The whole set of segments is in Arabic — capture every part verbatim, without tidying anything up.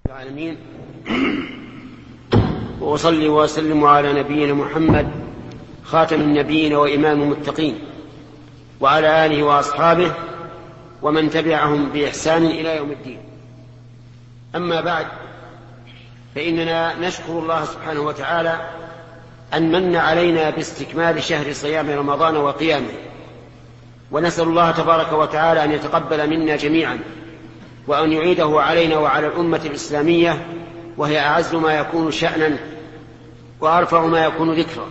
العالمين. وأصلي وأسلم على نبينا محمد خاتم النبيين وإمام المتقين وعلى آله وأصحابه ومن تبعهم بإحسان إلى يوم الدين. أما بعد، فإننا نشكر الله سبحانه وتعالى أن من علينا باستكمال شهر صيام رمضان وقيامه، ونسأل الله تبارك وتعالى أن يتقبل منا جميعا وأن يعيده علينا وعلى الأمة الإسلامية، وهي أعز ما يكون شأنا وأرفع ما يكون ذكرا.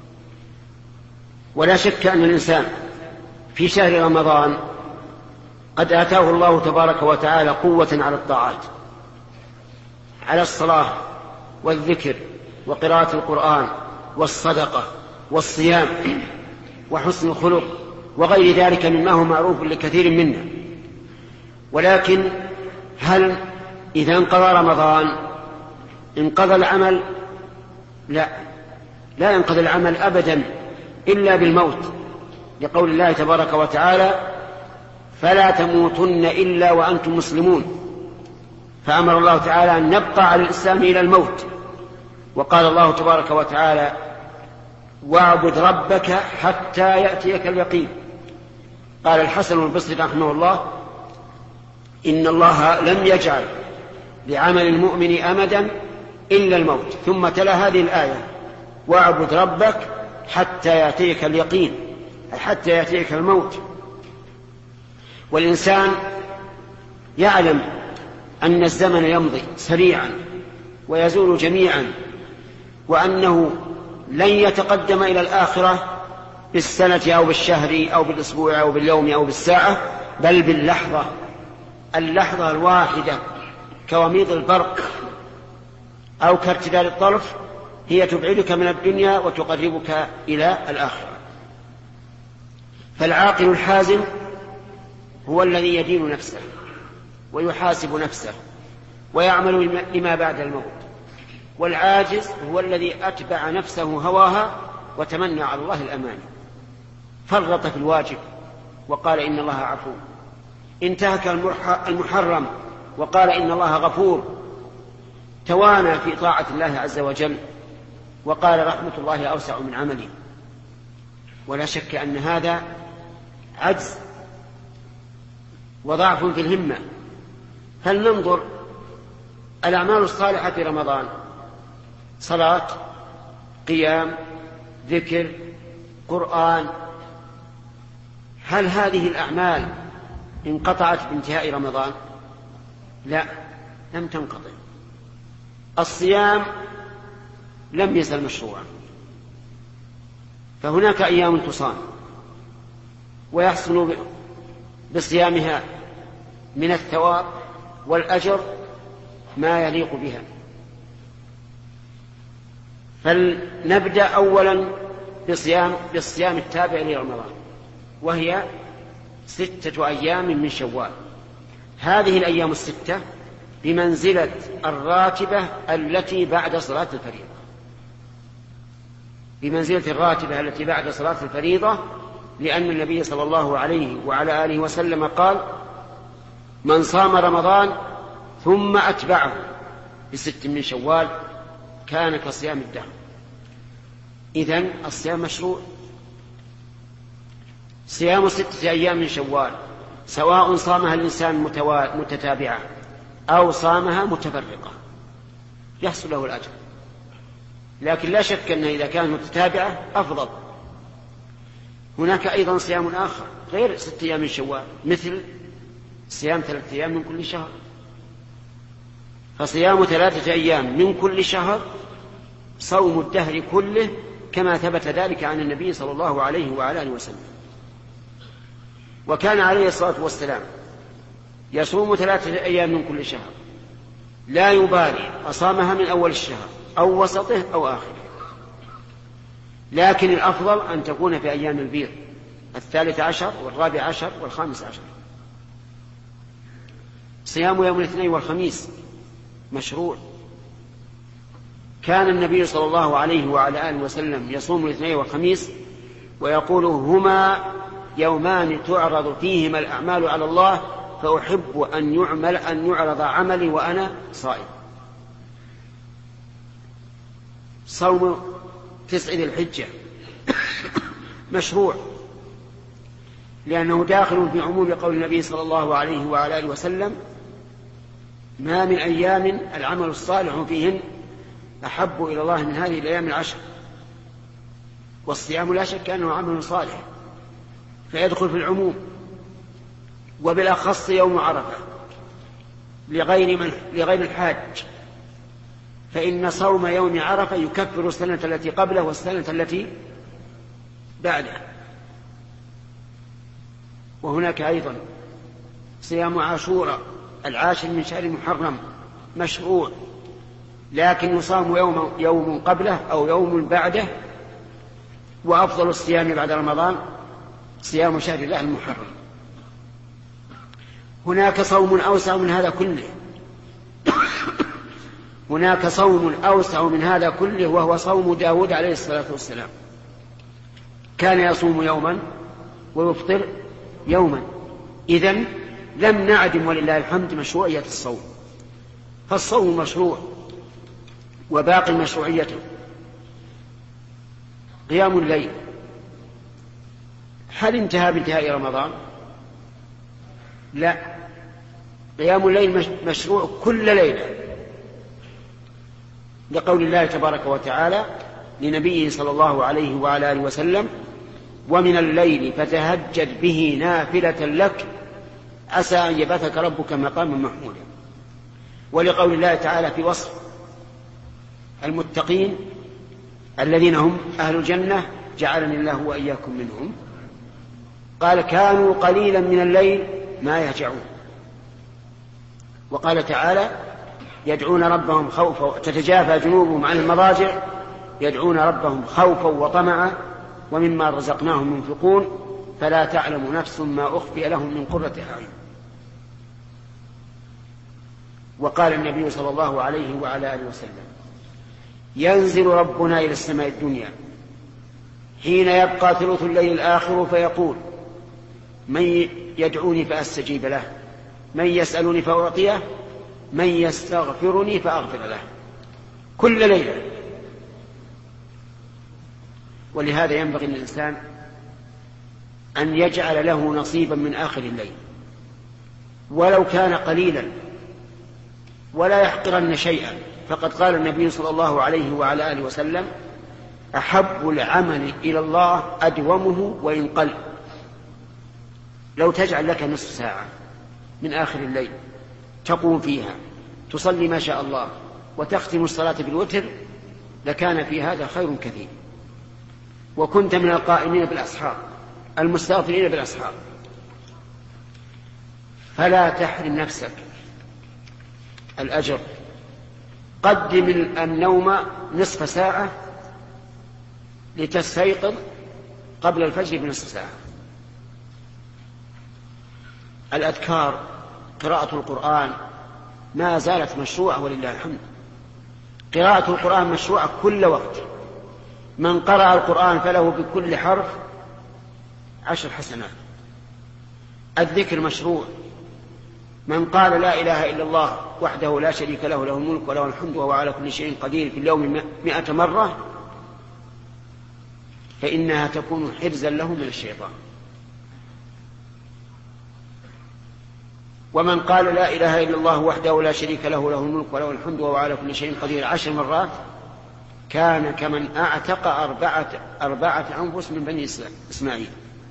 ولا شك أن الإنسان في شهر رمضان قد آتاه الله تبارك وتعالى قوة على الطاعات، على الصلاة والذكر وقراءة القرآن والصدقة والصيام وحسن الخلق وغير ذلك مما هو معروف لكثير منا. ولكن هل إذا انقضى رمضان انقضى العمل؟ لا، لا ينقضي العمل أبدا إلا بالموت، لقول الله تبارك وتعالى: فلا تموتن إلا وأنتم مسلمون. فأمر الله تعالى أن نبقى على الإسلام إلى الموت. وقال الله تبارك وتعالى: واعبد ربك حتى يأتيك اليقين. قال الحسن البصري رحمه الله: إن الله لم يجعل لعمل المؤمن أمدا إلا الموت. ثم تلا هذه الآية: واعبد ربك حتى يأتيك اليقين، أي حتى يأتيك الموت. والإنسان يعلم أن الزمن يمضي سريعا ويزول جميعا، وأنه لن يتقدم إلى الآخرة بالسنة أو بالشهر أو بالأسبوع أو باليوم أو بالساعة، بل باللحظة، اللحظة الواحدة كوميض البرق أو كارتداد الطرف، هي تبعدك من الدنيا وتقربك إلى الآخرة. فالعاقل الحازم هو الذي يدين نفسه ويحاسب نفسه ويعمل لما بعد الموت، والعاجز هو الذي أتبع نفسه هواها وتمنى على الله الأمان، فرط في الواجب وقال إن الله عفو، انتهك المحرم وقال إن الله غفور، توانى في طاعة الله عز وجل وقال رحمة الله أوسع من عملي. ولا شك أن هذا عجز وضعف في الهمة. فلننظر الأعمال الصالحة في رمضان: صلاة، قيام، ذكر، قرآن، هل هذه الأعمال انقطعت بانتهاء رمضان؟ لا، لم تنقطع. الصيام لم يزل مشروعا، فهناك أيام تصام ويحصل بصيامها من الثواب والأجر ما يليق بها. فلنبدأ أولا بصيام بالصيام التابع لرمضان، وهي ستة أيام من شوال. هذه الأيام الستة بمنزلة الراتبة التي بعد صلاة الفريضة، بمنزلة الراتبة التي بعد صلاة الفريضة، لأن النبي صلى الله عليه وعلى آله وسلم قال: من صام رمضان ثم أتبعه بست من شوال كان كصيام الدهر. إذن الصيام مشروع. صيام ستة أيام من شوال سواء صامها الإنسان متتابعة أو صامها متفرقة يحصل له الأجر، لكن لا شك أنه إذا كانت متتابعة أفضل. هناك أيضا صيام آخر غير ستة أيام من شوال، مثل صيام ثلاثة أيام من كل شهر. فصيام ثلاثة أيام من كل شهر صوم الدهر كله، كما ثبت ذلك عن النبي صلى الله عليه وعلى آله وسلم. وكان عليه الصلاة والسلام يصوم ثلاثة أيام من كل شهر، لا يبالي أصامها من أول الشهر أو وسطه أو آخره، لكن الأفضل أن تكون في أيام البيض، الثالث عشر والرابع عشر والخامس عشر. صيام يوم الاثنين والخميس مشروع. كان النبي صلى الله عليه وعلى آله وسلم يصوم الاثنين والخميس ويقول: هما يومان تعرض فيهما الأعمال على الله، فأحب أن يعمل أن يعرض عملي وأنا صائم. صوم تسع ذي الحجة مشروع، لأنه داخل في عموم قول النبي صلى الله عليه وعلى آله وسلم: ما من أيام العمل الصالح فيهن أحب إلى الله من هذه الأيام العشر. والصيام لا شك أنه عمل صالح فيدخل في العموم، وبالأخص يوم عرفة لغير, من لغير الحاج، فإن صوم يوم عرفة يكفر السنة التي قبله والسنة التي بعده. وهناك أيضا صيام عاشوراء العاشر من شهر محرم مشروع، لكن يصام يوم, يوم قبله أو يوم بعده، وأفضل الصيام بعد رمضان صيام شهر الله المحرم. هناك صوم أوسع من هذا كله هناك صوم أوسع من هذا كله وهو صوم داود عليه الصلاة والسلام، كان يصوم يوما ويفطر يوما. إذن لم نعدم ولله الحمد مشروعية الصوم، فالصوم مشروع وباقي مشروعيته. قيام الليل هل انتهى بانتهاء رمضان؟ لا، قيام الليل مشروع كل ليلة، لقول الله تبارك وتعالى لنبيه صلى الله عليه وعلى آله وسلم: ومن الليل فتهجد به نافلة لك عسى أن يبعثك ربك مقاما محمودا. ولقول الله تعالى في وصف المتقين الذين هم أهل الجنة: جعلني الله وإياكم منهم، قال: كانوا قليلا من الليل ما يهجعون. وقال تعالى: يدعون ربهم خوفا، تتجافى جنوبهم عن المضاجع يدعون ربهم خوفا وطمعا ومما رزقناهم ينفقون فلا تعلم نفس ما أخفي لهم من قرة أعين. وقال النبي صلى الله عليه وعلى آله وسلم: ينزل ربنا إلى السماء الدنيا حين يبقى ثلث الليل الآخر فيقول: من يدعوني فأستجيب له، من يسألني فأعطيه، من يستغفرني فأغفر له، كل ليلة. ولهذا ينبغي للإنسان أن يجعل له نصيبا من آخر الليل ولو كان قليلا، ولا يحقرن شيئا. فقد قال النبي صلى الله عليه وعلى آله وسلم: أحب العمل إلى الله أدومه وإن قل. لو تجعل لك نصف ساعة من آخر الليل تقوم فيها تصلي ما شاء الله وتختم الصلاة بالوتر لكان في هذا خير كثير، وكنت من القائمين بالأسحار المستغفرين بالأسحار. فلا تحرم نفسك الأجر، قدم النوم نصف ساعة لتستيقظ قبل الفجر بنصف ساعة. الأذكار، قراءة القرآن ما زالت مشروعة ولله الحمد. قراءة القرآن مشروعة كل وقت، من قرأ القرآن فله بكل حرف عشر حسنات. الذكر مشروع، من قال لا إله إلا الله وحده لا شريك له له الملك وله الحمد وهو على كل شيء قدير في اليوم مئة مرة فإنها تكون حرزا له من الشيطان. ومن قال لا إله إلا الله وحده لا شريك له له الملك وله الحمد وهو على كل شيء قدير عشر مرات كان كمن أعتق أربعة, أربعة أنفس من بني إسماعيل.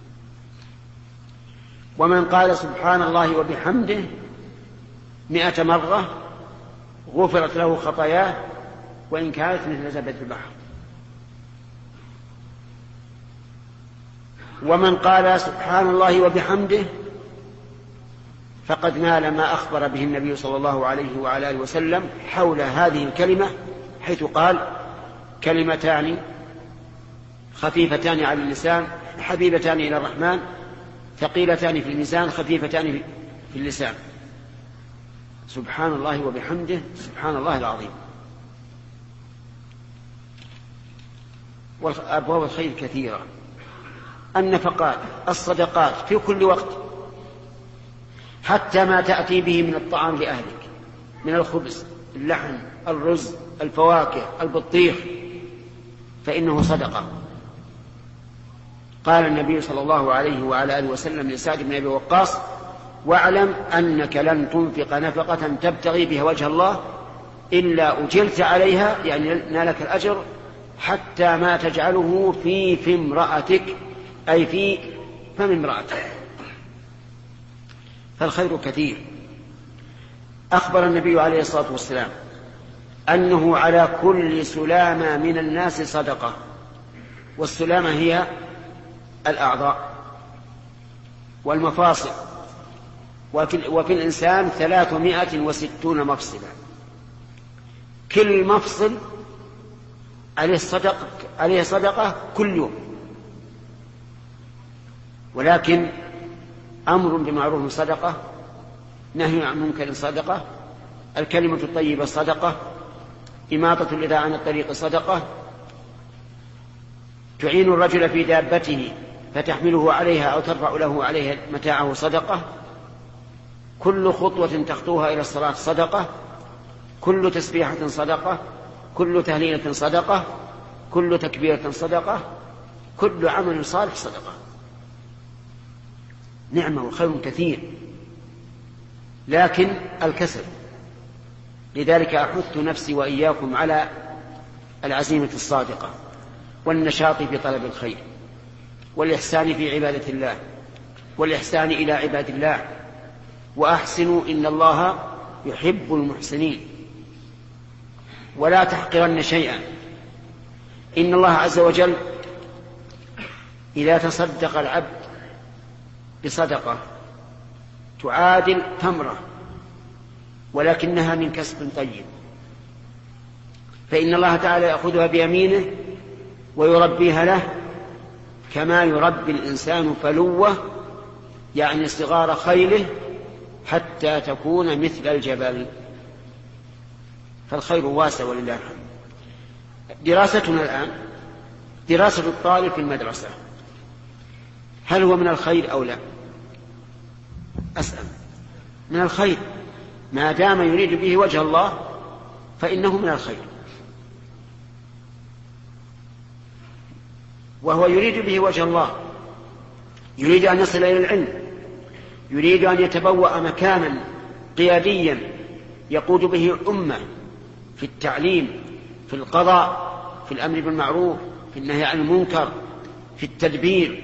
ومن قال سبحان الله وبحمده مئة مرة غفرت له خطاياه وإن كانت مثل زبد البحر. ومن قال سبحان الله وبحمده فقد نال ما أخبر به النبي صلى الله عليه وعلى آله وسلم حول هذه الكلمة، حيث قال: كلمتان خفيفتان على اللسان حبيبتان إلى الرحمن ثقيلتان في الميزان خفيفتان في اللسان، سبحان الله وبحمده سبحان الله العظيم. وأبواب الخير كثيرة، النفقات، الصدقات في كل وقت، حتى ما تأتي به من الطعام لأهلك من الخبز، اللحم، الرز، الفواكه، البطيخ، فإنه صدقة. قال النبي صلى الله عليه وعلى آله وسلم لسعد بن أبي وقاص: واعلم أنك لن تنفق نفقة تبتغي بها وجه الله إلا أجلت عليها، يعني نالك الأجر، حتى ما تجعله في في امرأتك، أي في فم امرأتك. فالخير كثير. أخبر النبي عليه الصلاة والسلام أنه على كل سلامة من الناس صدقة، والسلامة هي الأعضاء والمفاصل، وفي الإنسان ثلاثمائة وستون مفصلا، كل مفصل عليه صدقة, عليه صدقة كل يوم. ولكن أمر بمعروف صدقة، نهي عن منكر صدقة، الكلمة الطيبة صدقة، إماطة الأذى عن الطريق صدقة، تعين الرجل في دابته فتحمله عليها أو ترفع له عليها متاعه صدقة، كل خطوة تخطوها إلى الصلاة صدقة، كل تسبيحة صدقة، كل تهليلة صدقة، كل تكبيرة صدقة، كل عمل صالح صدقة. نعمة وخير كثير، لكن الكسل. لذلك أحث نفسي وإياكم على العزيمة الصادقة والنشاط في طلب الخير والإحسان في عبادة الله والإحسان إلى عباد الله، وأحسنوا إن الله يحب المحسنين. ولا تحقرن شيئا، إن الله عز وجل إذا تصدق العبد بصدقة تعادل تمرة ولكنها من كسب طيب، فإن الله تعالى يأخذها بيمينه ويربيها له كما يربي الإنسان فلوه، يعني صغار خيله، حتى تكون مثل الجبل. فالخير واسع ولله الحمد. دراستنا الآن دراسة الطالب في المدرسة، هل هو من الخير أو لا؟ أسأل. من الخير ما دام يريد به وجه الله فإنه من الخير، وهو يريد به وجه الله، يريد أن يصل إلى العلم، يريد أن يتبوأ مكانا قياديا يقود به الأمة في التعليم، في القضاء، في الأمر بالمعروف، في النهي عن المنكر، في التدبير.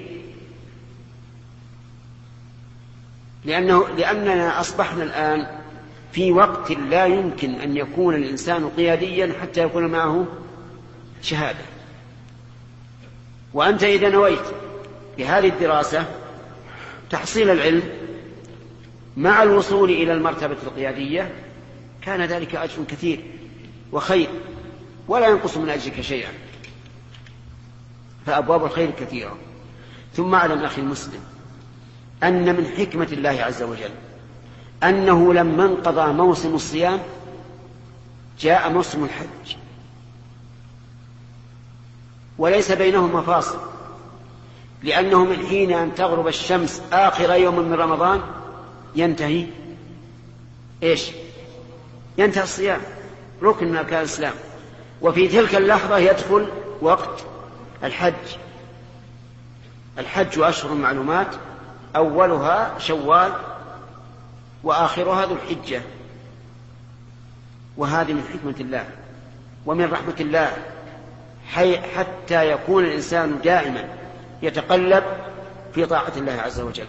لأنه لأننا أصبحنا الآن في وقت لا يمكن أن يكون الإنسان قياديا حتى يكون معه شهادة. وأنت إذا نويت بهذه الدراسة تحصيل العلم مع الوصول إلى المرتبة القيادية كان ذلك أجر كثير وخير، ولا ينقص من أجرك شيئا، فأبواب الخير كثيرة. ثم أعلم أخي المسلم أن من حكمة الله عز وجل أنه لما انقضى موسم الصيام جاء موسم الحج، وليس بينهما فاصل، لأنه من حين أن تغرب الشمس آخر يوم من رمضان ينتهي إيش؟ ينتهي الصيام، ركن من أركان الإسلام، وفي تلك اللحظة يدخل وقت الحج. الحج أشهر معلومات، أولها شوال وآخرها ذو الحجة، وهذه من حكمة الله ومن رحمة الله، حتى يكون الإنسان دائما يتقلب في طاعة الله عز وجل.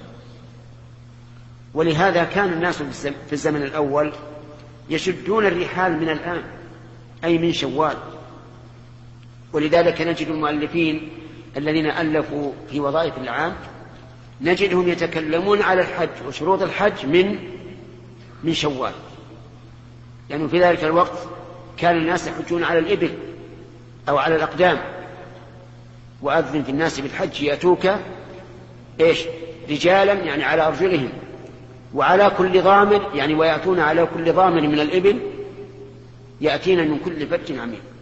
ولهذا كان الناس في الزمن الأول يشدون الرحال من الآن، أي من شوال. ولذلك نجد المؤلفين الذين ألفوا في وظائف العام نجدهم يتكلمون على الحج وشروط الحج من من شوال، لأنه يعني في ذلك الوقت كان الناس يحجون على الإبل أو على الأقدام. وأذن في الناس بالحج يأتوك إيش؟ رجالا، يعني على أرجلهم، وعلى كل ضامر، يعني ويأتون على كل ضامر من الإبل يأتين من كل فج عميق.